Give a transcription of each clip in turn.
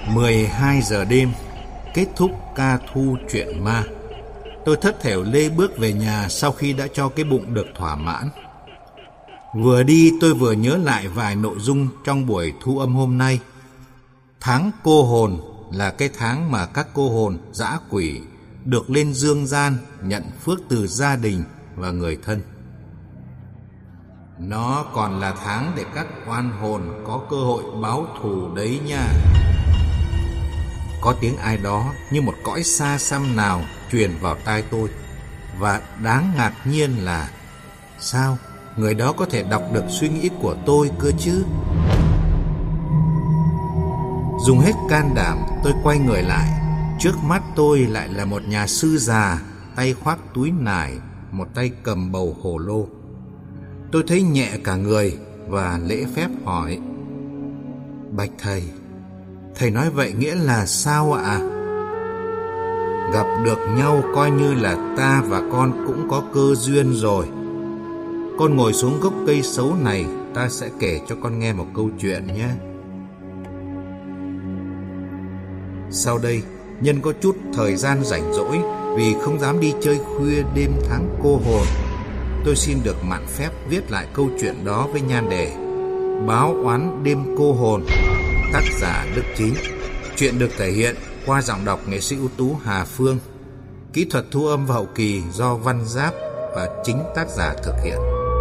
12 giờ đêm, kết thúc ca thu chuyện ma. Tôi thất thểu lê bước về nhà sau khi đã cho cái bụng được thỏa mãn. Vừa đi tôi vừa nhớ lại vài nội dung trong buổi thu âm hôm nay. Tháng cô hồn là cái tháng mà các cô hồn dã quỷ được lên dương gian nhận phước từ gia đình và người thân. Nó còn là tháng để các oan hồn có cơ hội báo thù đấy nha. Có tiếng ai đó như một cõi xa xăm nào truyền vào tai tôi. Và đáng ngạc nhiên là sao người đó có thể đọc được suy nghĩ của tôi cơ chứ? Dùng hết can đảm, tôi quay người lại. Trước mắt tôi lại là một nhà sư già, tay khoác túi nải, một tay cầm bầu hồ lô. Tôi thấy nhẹ cả người và lễ phép hỏi: Bạch thầy nói vậy nghĩa là sao ạ? Gặp được nhau coi như là ta và con cũng có cơ duyên rồi. Con ngồi xuống gốc cây xấu này, ta sẽ kể cho con nghe một câu chuyện nhé. Sau đây, nhân có chút thời gian rảnh rỗi vì không dám đi chơi khuya đêm tháng cô hồn, tôi xin được mạn phép viết lại câu chuyện đó với nhan đề Báo oán đêm cô hồn, tác giả Đức Chính. Chuyện được thể hiện qua giọng đọc nghệ sĩ ưu tú Hà Phương. Kỹ thuật thu âm và hậu kỳ do Văn Giáp và chính tác giả thực hiện.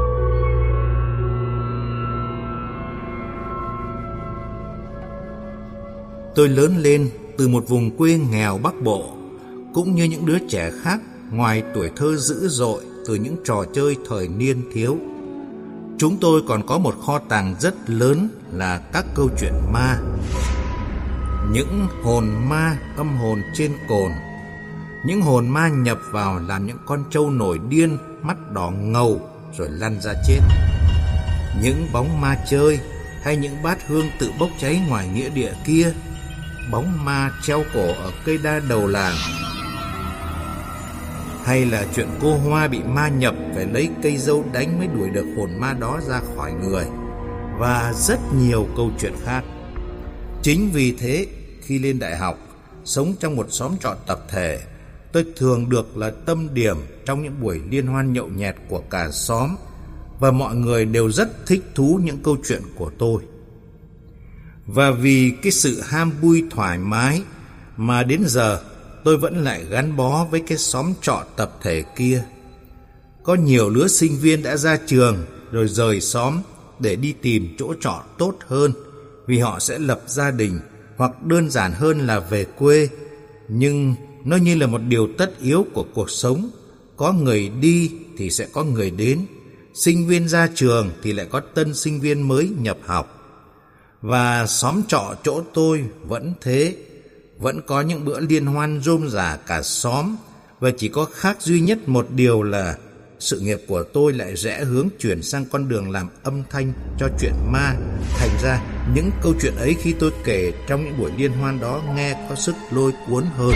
Tôi lớn lên từ một vùng quê nghèo Bắc Bộ, cũng như những đứa trẻ khác, ngoài tuổi thơ dữ dội từ những trò chơi thời niên thiếu. Chúng tôi còn có một kho tàng rất lớn là các câu chuyện ma. Những hồn ma âm hồn trên cồn, những hồn ma nhập vào làm những con trâu nổi điên, mắt đỏ ngầu rồi lăn ra chết. Những bóng ma chơi hay những bát hương tự bốc cháy ngoài nghĩa địa kia, bóng ma treo cổ ở cây đa đầu làng, hay là chuyện cô Hoa bị ma nhập phải lấy cây dâu đánh mới đuổi được hồn ma đó ra khỏi người, và rất nhiều câu chuyện khác. Chính vì thế, khi lên đại học, sống trong một xóm trọ tập thể, tôi thường được là tâm điểm trong những buổi liên hoan nhậu nhẹt của cả xóm, và mọi người đều rất thích thú những câu chuyện của tôi. Và vì cái sự ham vui thoải mái mà đến giờ tôi vẫn lại gắn bó với cái xóm trọ tập thể kia. Có nhiều lứa sinh viên đã ra trường rồi rời xóm để đi tìm chỗ trọ tốt hơn, vì họ sẽ lập gia đình, hoặc đơn giản hơn là về quê. Nhưng nó như là một điều tất yếu của cuộc sống. Có người đi thì sẽ có người đến. Sinh viên ra trường thì lại có tân sinh viên mới nhập học. Và xóm trọ chỗ tôi vẫn thế. Vẫn có những bữa liên hoan rôm rả cả xóm. Và chỉ có khác duy nhất một điều là sự nghiệp của tôi lại rẽ hướng chuyển sang con đường làm âm thanh cho chuyện ma. Thành ra những câu chuyện ấy khi tôi kể trong những buổi liên hoan đó nghe có sức lôi cuốn hơn.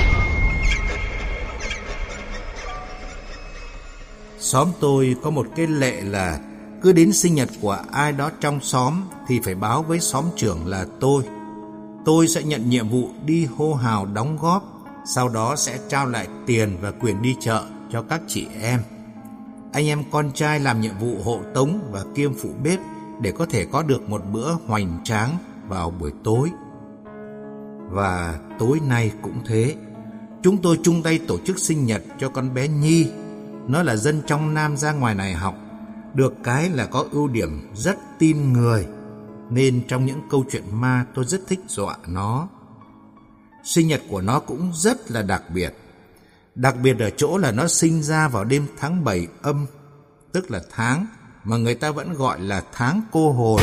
Xóm tôi có một cái lệ là cứ đến sinh nhật của ai đó trong xóm thì phải báo với xóm trưởng là tôi. Tôi sẽ nhận nhiệm vụ đi hô hào đóng góp, sau đó sẽ trao lại tiền và quyền đi chợ cho các chị em. Anh em con trai làm nhiệm vụ hộ tống và kiêm phụ bếp để có thể có được một bữa hoành tráng vào buổi tối. Và tối nay cũng thế. Chúng tôi chung tay tổ chức sinh nhật cho con bé Nhi. Nó là dân trong Nam ra ngoài này học. Được cái là có ưu điểm rất tin người, nên trong những câu chuyện ma tôi rất thích dọa nó. Sinh nhật của nó cũng rất là đặc biệt. Đặc biệt ở chỗ là nó sinh ra vào đêm tháng 7 âm, tức là tháng mà người ta vẫn gọi là tháng cô hồn.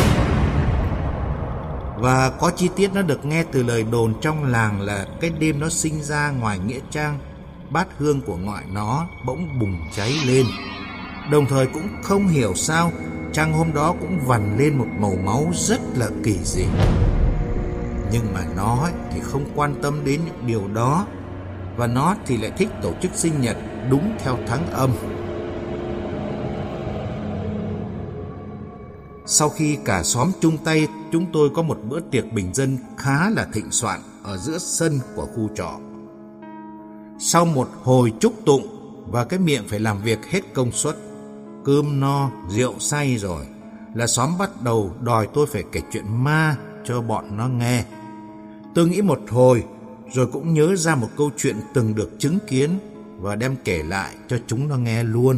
Và có chi tiết nó được nghe từ lời đồn trong làng là cái đêm nó sinh ra, ngoài nghĩa trang, bát hương của ngoại nó bỗng bùng cháy lên. Đồng thời cũng không hiểu sao trăng hôm đó cũng vằn lên một màu máu rất là kỳ dị. Nhưng mà nó thì không quan tâm đến những điều đó, và nó thì lại thích tổ chức sinh nhật đúng theo tháng âm. Sau khi cả xóm chung tay, chúng tôi có một bữa tiệc bình dân khá là thịnh soạn ở giữa sân của khu trọ. Sau một hồi chúc tụng và cái miệng phải làm việc hết công suất, cơm no, rượu say rồi, là xóm bắt đầu đòi tôi phải kể chuyện ma cho bọn nó nghe. Tôi nghĩ một hồi, rồi cũng nhớ ra một câu chuyện từng được chứng kiến và đem kể lại cho chúng nó nghe luôn.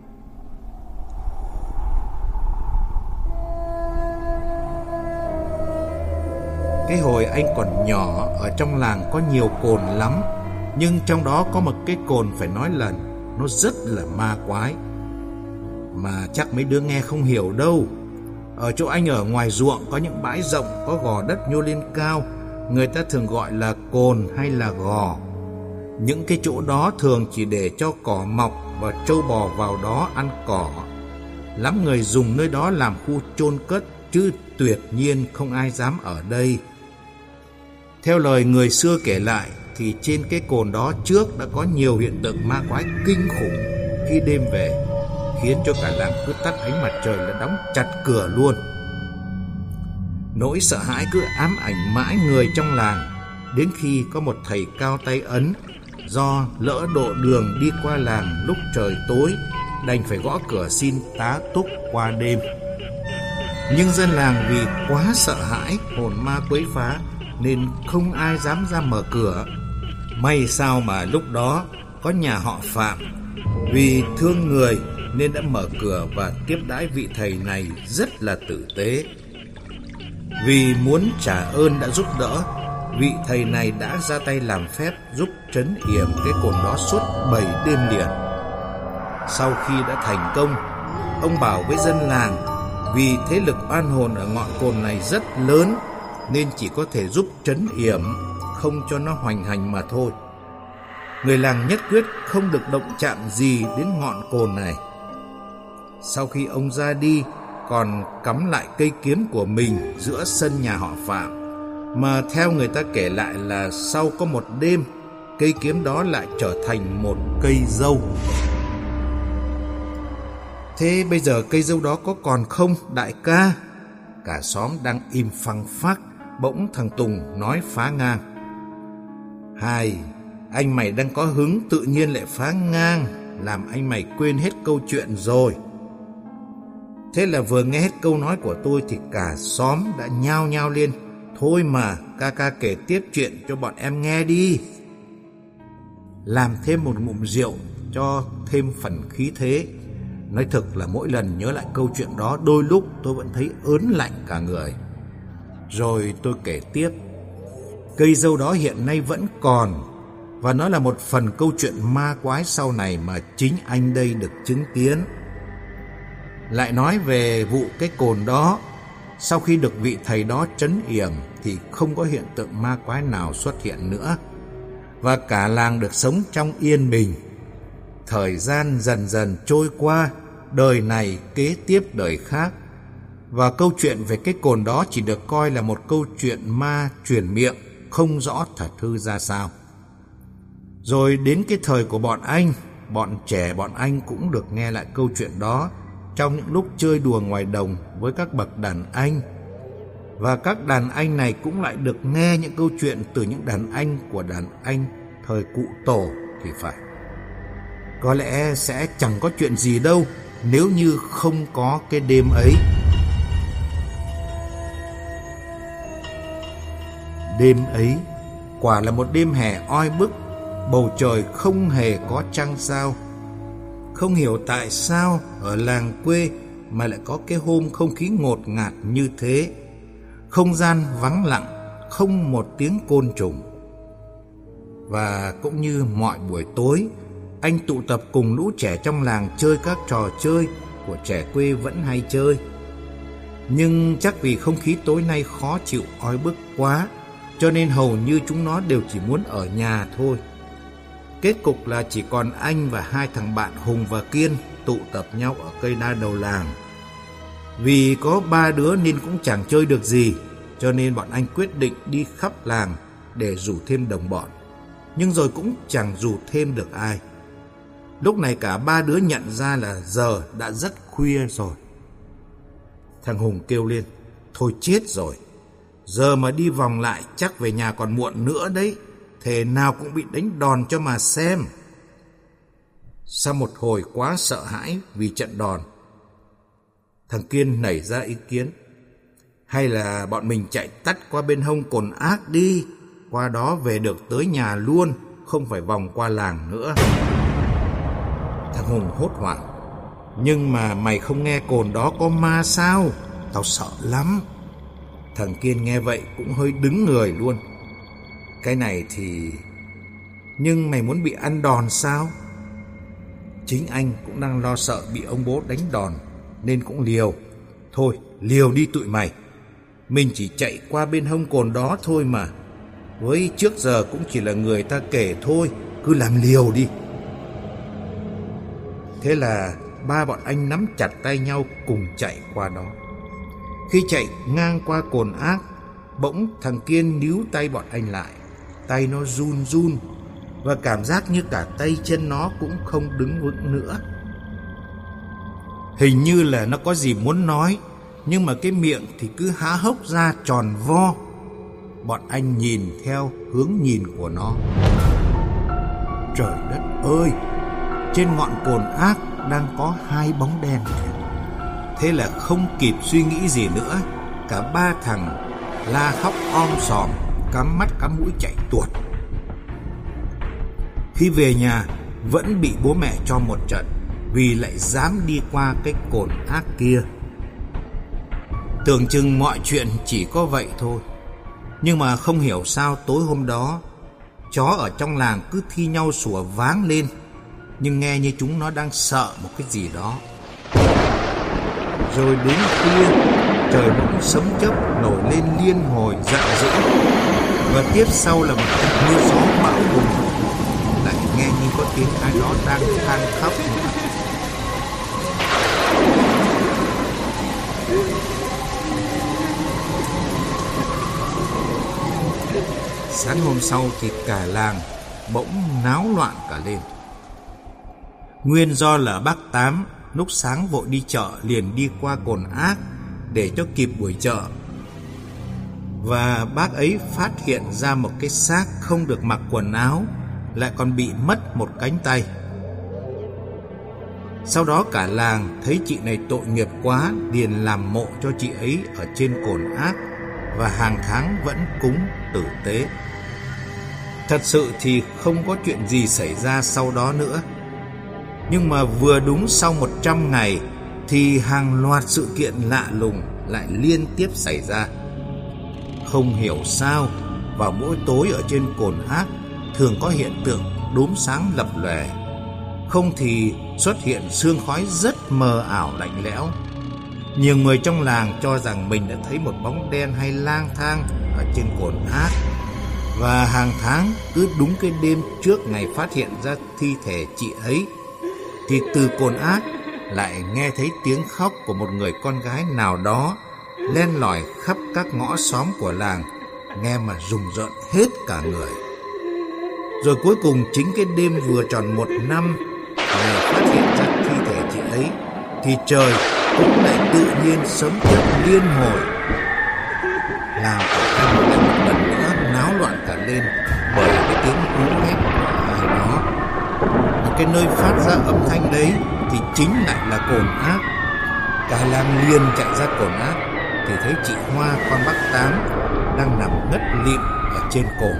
Cái hồi anh còn nhỏ, ở trong làng có nhiều cồn lắm, nhưng trong đó có một cái cồn phải nói là nó rất là ma quái, mà chắc mấy đứa nghe không hiểu đâu. Ở chỗ anh ở ngoài ruộng có những bãi rộng, có gò đất nhô lên cao, người ta thường gọi là cồn hay là gò. Những cái chỗ đó thường chỉ để cho cỏ mọc và trâu bò vào đó ăn cỏ. Lắm người dùng nơi đó làm khu chôn cất, chứ tuyệt nhiên không ai dám ở đây. Theo lời người xưa kể lại thì trên cái cồn đó trước đã có nhiều hiện tượng ma quái kinh khủng khi đêm về, khiến cho cả làng cứ tắt ánh mặt trời là đóng chặt cửa luôn. Nỗi sợ hãi cứ ám ảnh mãi người trong làng, đến khi có một thầy cao tay Ấn do lỡ độ đường đi qua làng lúc trời tối, đành phải gõ cửa xin tá túc qua đêm. Nhưng dân làng vì quá sợ hãi hồn ma quấy phá nên không ai dám ra mở cửa. May sao mà lúc đó có nhà họ Phạm, vì thương người nên đã mở cửa và tiếp đãi vị thầy này rất là tử tế. Vì muốn trả ơn đã giúp đỡ, vị thầy này đã ra tay làm phép giúp trấn yểm cái cồn đó suốt 7 đêm liền. Sau khi đã thành công, ông bảo với dân làng vì thế lực oan hồn ở ngọn cồn này rất lớn nên chỉ có thể giúp trấn yểm, không cho nó hoành hành mà thôi. Người làng nhất quyết không được động chạm gì đến ngọn cồn này. Sau khi ông ra đi, còn cắm lại cây kiếm của mình giữa sân nhà họ Phạm, mà theo người ta kể lại là sau có một đêm, cây kiếm đó lại trở thành một cây dâu. Thế bây giờ cây dâu đó có còn không đại ca? Cả xóm đang im phăng phắc, bỗng thằng Tùng nói phá ngang: Hai, anh mày đang có hứng tự nhiên lại phá ngang, làm anh mày quên hết câu chuyện rồi. Thế là vừa nghe hết câu nói của tôi thì cả xóm đã nhao nhao lên: Thôi mà, ca kể tiếp chuyện cho bọn em nghe đi. Làm thêm một ngụm rượu cho thêm phần khí thế. Nói thực là mỗi lần nhớ lại câu chuyện đó, đôi lúc tôi vẫn thấy ớn lạnh cả người. Rồi tôi kể tiếp. Cây dâu đó hiện nay vẫn còn, và nó là một phần câu chuyện ma quái sau này mà chính anh đây được chứng kiến. Lại nói về vụ cái cồn đó, sau khi được vị thầy đó trấn yểm thì không có hiện tượng ma quái nào xuất hiện nữa, và cả làng được sống trong yên bình. Thời gian dần dần trôi qua, đời này kế tiếp đời khác, và câu chuyện về cái cồn đó chỉ được coi là một câu chuyện ma truyền miệng, không rõ thật hư ra sao. Rồi đến cái thời của bọn trẻ bọn anh cũng được nghe lại câu chuyện đó trong những lúc chơi đùa ngoài đồng với các bậc đàn anh. Và các đàn anh này cũng lại được nghe những câu chuyện từ những đàn anh của đàn anh thời cụ tổ thì phải. Có lẽ sẽ chẳng có chuyện gì đâu nếu như không có cái đêm ấy. Đêm ấy quả là một đêm hè oi bức, bầu trời không hề có trăng sao. Không hiểu tại sao ở làng quê mà lại có cái hôm không khí ngột ngạt như thế. Không gian vắng lặng, không một tiếng côn trùng. Và cũng như mọi buổi tối, anh tụ tập cùng lũ trẻ trong làng chơi các trò chơi của trẻ quê vẫn hay chơi. Nhưng chắc vì không khí tối nay khó chịu oi bức quá, cho nên hầu như chúng nó đều chỉ muốn ở nhà thôi. Kết cục là chỉ còn anh và hai thằng bạn Hùng và Kiên tụ tập nhau ở cây đa đầu làng. Vì có 3 đứa nên cũng chẳng chơi được gì, cho nên bọn anh quyết định đi khắp làng để rủ thêm đồng bọn. Nhưng rồi cũng chẳng rủ thêm được ai. Lúc này cả 3 đứa nhận ra là giờ đã rất khuya rồi. Thằng Hùng kêu lên: Thôi chết rồi, Giờ mà đi vòng lại chắc về nhà còn muộn nữa đấy. Thể nào cũng bị đánh đòn cho mà xem. Sau một hồi quá sợ hãi vì trận đòn, thằng Kiên nảy ra ý kiến. Hay là bọn mình chạy tắt qua bên hông Cồn Ác đi, qua đó về được tới nhà luôn, không phải vòng qua làng nữa. Thằng Hùng hốt hoảng. Nhưng mà mày không nghe cồn đó có ma sao? Tao sợ lắm. Thằng Kiên nghe vậy cũng hơi đứng người luôn. Cái này thì... Nhưng mày muốn bị ăn đòn sao? Chính anh cũng đang lo sợ bị ông bố đánh đòn, nên cũng liều. Thôi, liều đi tụi mày. Mình chỉ chạy qua bên hông cồn đó thôi mà. Với trước giờ cũng chỉ là người ta kể thôi, cứ làm liều đi. Thế là ba bọn anh nắm chặt tay nhau cùng chạy qua đó. Khi chạy ngang qua Cồn Ác, bỗng thằng Kiên níu tay bọn anh lại. Tay nó run run, và cảm giác như cả tay chân nó cũng không đứng vững nữa. Hình như là nó có gì muốn nói, nhưng mà cái miệng thì cứ há hốc ra tròn vo. Bọn anh nhìn theo hướng nhìn của nó. Trời đất ơi! Trên ngọn Cồn Ác đang có hai bóng đen. Thế là không kịp suy nghĩ gì nữa, cả ba thằng la khóc om sòm, cắm mắt cắm mũi chạy tuột. Khi về nhà vẫn bị bố mẹ cho một trận vì lại dám đi qua cái Cồn Ác kia. Tưởng chừng mọi chuyện chỉ có vậy thôi, nhưng mà không hiểu sao tối hôm đó chó ở trong làng cứ thi nhau sủa váng lên, nhưng nghe như chúng nó đang sợ một cái gì đó. Rồi đến khuya, trời bỗng sấm chớp nổi lên liên hồi giận dữ, và tiếp sau là một trận mưa gió bão bùng. Lại nghe như có tiếng ai đó đang than khóc. Sáng hôm sau thì cả làng bỗng náo loạn cả lên. Nguyên do là bác Tám lúc sáng vội đi chợ liền đi qua Cồn Ác để cho kịp buổi chợ. Và bác ấy phát hiện ra một cái xác không được mặc quần áo, lại còn bị mất một cánh tay. Sau đó cả làng thấy chị này tội nghiệp quá, liền làm mộ cho chị ấy ở trên Cồn Ác, và hàng tháng vẫn cúng tử tế. Thật sự thì không có chuyện gì xảy ra sau đó nữa. Nhưng mà vừa đúng sau 100 ngày thì hàng loạt sự kiện lạ lùng lại liên tiếp xảy ra. Không hiểu sao, vào mỗi tối ở trên Cồn Ác thường có hiện tượng đốm sáng lập lòe, không thì xuất hiện sương khói rất mờ ảo lạnh lẽo. Nhiều người trong làng cho rằng mình đã thấy một bóng đen hay lang thang ở trên Cồn Ác. Và hàng tháng cứ đúng cái đêm trước ngày phát hiện ra thi thể chị ấy, thì từ Cồn Ác lại nghe thấy tiếng khóc của một người con gái nào đó len lỏi khắp các ngõ xóm của làng, nghe mà rùng rợn hết cả người. Rồi cuối cùng chính cái đêm vừa tròn 1 năm ngày phát hiện ra thi thể chị ấy, thì trời cũng lại tự nhiên sấm chớp liên hồi. Làng của anh lại một lần nữa náo loạn cả lên bởi cái tiếng hú hét của ai đó. Và cái nơi phát ra âm thanh đấy thì chính lại là Cồn Ác. Cả làng liền chạy ra Cồn Ác thì thấy chị Hoa, con bác Tám, đang nằm ngất lịm ở trên cồn.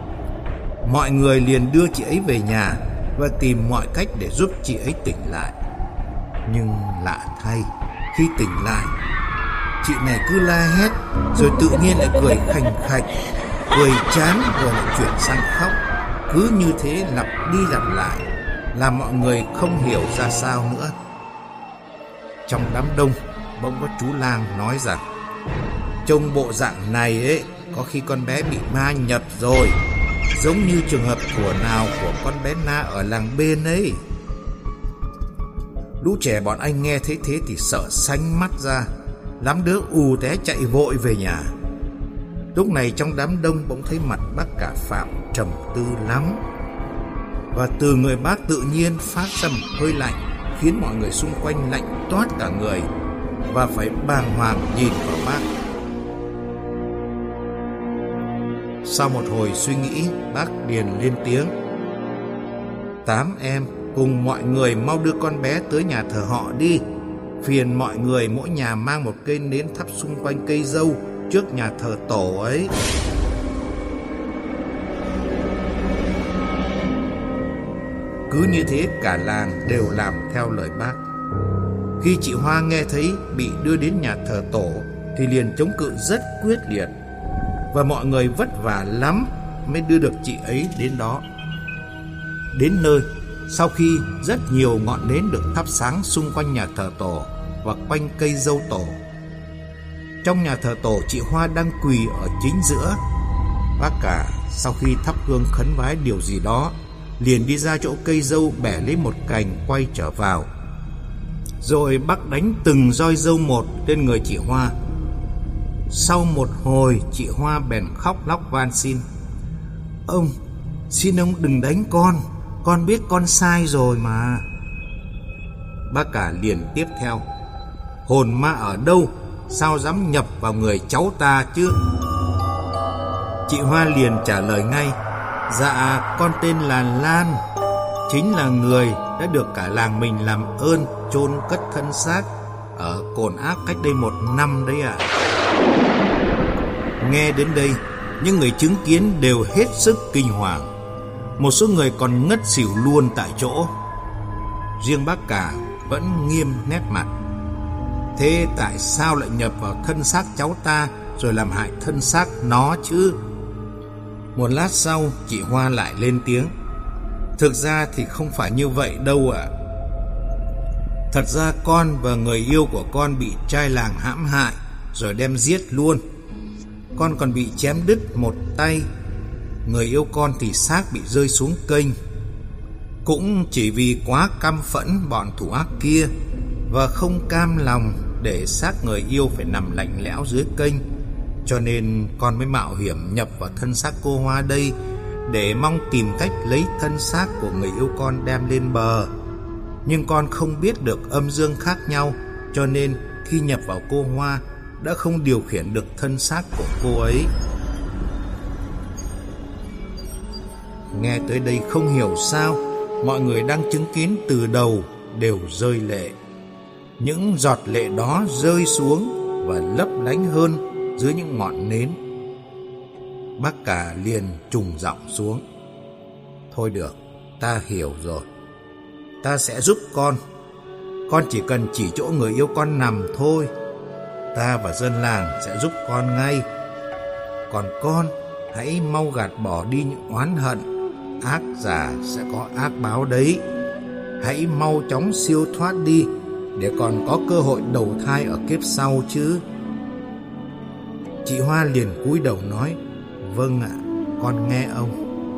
Mọi người liền đưa chị ấy về nhà và tìm mọi cách để giúp chị ấy tỉnh lại. Nhưng lạ thay, khi tỉnh lại, chị này cứ la hét, rồi tự nhiên lại cười khành khạch, cười chán rồi lại chuyển sang khóc. Cứ như thế lặp đi lặp lại, làm mọi người không hiểu ra sao nữa. Trong đám đông, bỗng có chú lang nói rằng trông bộ dạng này ấy, có khi con bé bị ma nhập rồi, giống như trường hợp thuở nào của con bé Na ở làng bên ấy. Lũ trẻ bọn anh nghe thấy thế thì sợ xanh mắt ra, lắm đứa ù té chạy vội về nhà. Lúc này trong đám đông bỗng thấy mặt bác cả Phạm trầm tư lắm, và từ người bác tự nhiên phát ra một hơi lạnh, khiến mọi người xung quanh lạnh toát cả người và phải bàng hoàng nhìn vào bác. Sau một hồi suy nghĩ, bác liền lên tiếng: 8 em cùng mọi người mau đưa con bé tới nhà thờ họ đi. Phiền mọi người mỗi nhà mang một cây nến thắp xung quanh cây dâu trước nhà thờ tổ ấy. Cứ như thế cả làng đều làm theo lời bác. Khi chị Hoa nghe thấy bị đưa đến nhà thờ tổ thì liền chống cự rất quyết liệt, và mọi người vất vả lắm mới đưa được chị ấy đến đó. Đến nơi, sau khi rất nhiều ngọn nến được thắp sáng xung quanh nhà thờ tổ và quanh cây dâu tổ. Trong nhà thờ tổ, chị Hoa đang quỳ ở chính giữa. Bác cả sau khi thắp hương khấn vái điều gì đó, liền đi ra chỗ cây dâu bẻ lấy một cành quay trở vào. Rồi bác đánh từng roi dâu một lên người chị Hoa. Sau một hồi, chị Hoa bèn khóc lóc van xin: Ông, xin ông đừng đánh con biết con sai rồi mà. Bác cả liền tiếp theo: Hồn ma ở đâu, sao dám nhập vào người cháu ta chứ? Chị Hoa liền trả lời ngay: Dạ, con tên là Lan, chính là người đã được cả làng mình làm ơn chôn cất thân xác ở Cồn Ác cách đây 1 năm đấy ạ. Nghe đến đây, những người chứng kiến đều hết sức kinh hoàng. Một số người còn ngất xỉu luôn tại chỗ. Riêng bác cả vẫn nghiêm nét mặt: Thế tại sao lại nhập vào thân xác cháu ta rồi làm hại thân xác nó chứ? Một lát sau, chị Hoa lại lên tiếng: Thực ra thì không phải như vậy đâu ạ. Thật ra con và người yêu của con bị trai làng hãm hại rồi đem giết luôn. Con còn bị chém đứt một tay. Người yêu con thì xác bị rơi xuống kênh. Cũng chỉ vì quá căm phẫn bọn thủ ác kia và không cam lòng để xác người yêu phải nằm lạnh lẽo dưới kênh, cho nên con mới mạo hiểm nhập vào thân xác cô Hoa đây để mong tìm cách lấy thân xác của người yêu con đem lên bờ. Nhưng con không biết được âm dương khác nhau, cho nên khi nhập vào cô Hoa đã không điều khiển được thân xác của cô ấy. Nghe tới đây không hiểu sao mọi người đang chứng kiến từ đầu đều rơi lệ. Những giọt lệ đó rơi xuống và lấp lánh hơn dưới những ngọn nến. Bác cả liền trùng giọng xuống: Thôi được, ta hiểu rồi. Ta sẽ giúp con. Con chỉ cần chỉ chỗ người yêu con nằm thôi. Ta và dân làng sẽ giúp con ngay. Còn con hãy mau gạt bỏ đi những oán hận. Ác giả sẽ có ác báo đấy. Hãy mau chóng siêu thoát đi để còn có cơ hội đầu thai ở kiếp sau chứ. Chị Hoa liền cúi đầu nói: Vâng ạ, con nghe ông.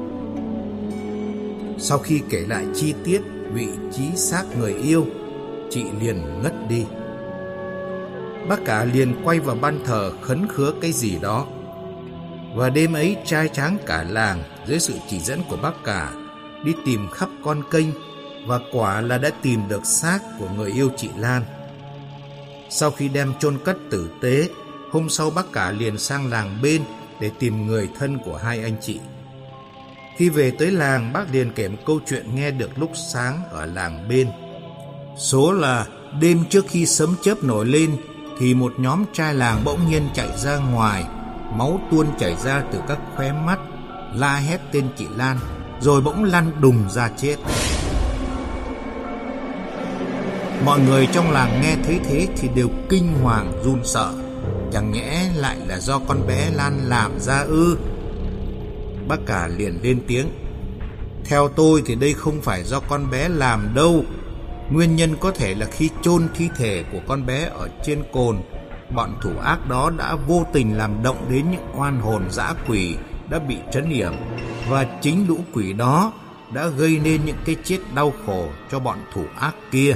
Sau khi kể lại chi tiết vị trí xác người yêu, chị liền ngất đi. Bác cả liền quay vào ban thờ khấn khứa cái gì đó. Và đêm ấy trai tráng cả làng dưới sự chỉ dẫn của bác cả đi tìm khắp con kênh, và quả là đã tìm được xác của người yêu chị Lan. Sau khi đem chôn cất tử tế, hôm sau bác cả liền sang làng bên để tìm người thân của hai anh chị. Khi về tới làng, bác liền kể một câu chuyện nghe được lúc sáng ở làng bên. Số là đêm trước khi sấm chớp nổi lên thì một nhóm trai làng bỗng nhiên chạy ra ngoài, máu tuôn chảy ra từ các khóe mắt, la hét tên chị Lan, rồi bỗng lăn đùng ra chết. Mọi người trong làng nghe thấy thế thì đều kinh hoàng run sợ. Chẳng nhẽ lại là do con bé Lan làm ra ư? Bác cả liền lên tiếng: Theo tôi thì đây không phải do con bé làm đâu. Nguyên nhân có thể là khi chôn thi thể của con bé ở trên cồn, bọn thủ ác đó đã vô tình làm động đến những oan hồn dã quỷ đã bị trấn yểm, và chính lũ quỷ đó đã gây nên những cái chết đau khổ cho bọn thủ ác kia.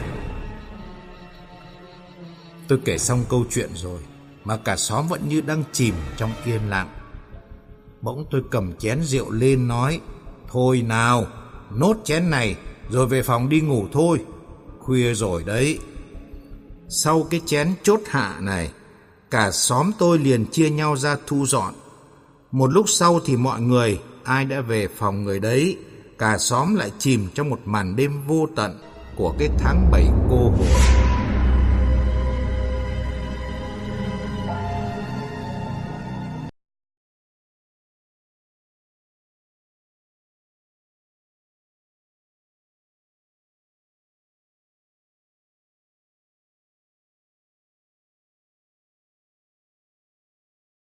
Tôi kể xong câu chuyện rồi mà cả xóm vẫn như đang chìm trong yên lặng. Bỗng tôi cầm chén rượu lên nói: Thôi nào, nốt chén này rồi về phòng đi ngủ thôi, khuya rồi đấy. Sau cái chén chốt hạ này, cả xóm tôi liền chia nhau ra thu dọn. Một lúc sau thì mọi người, ai đã về phòng người đấy, cả xóm lại chìm trong một màn đêm vô tận của cái tháng 7 cô hồn.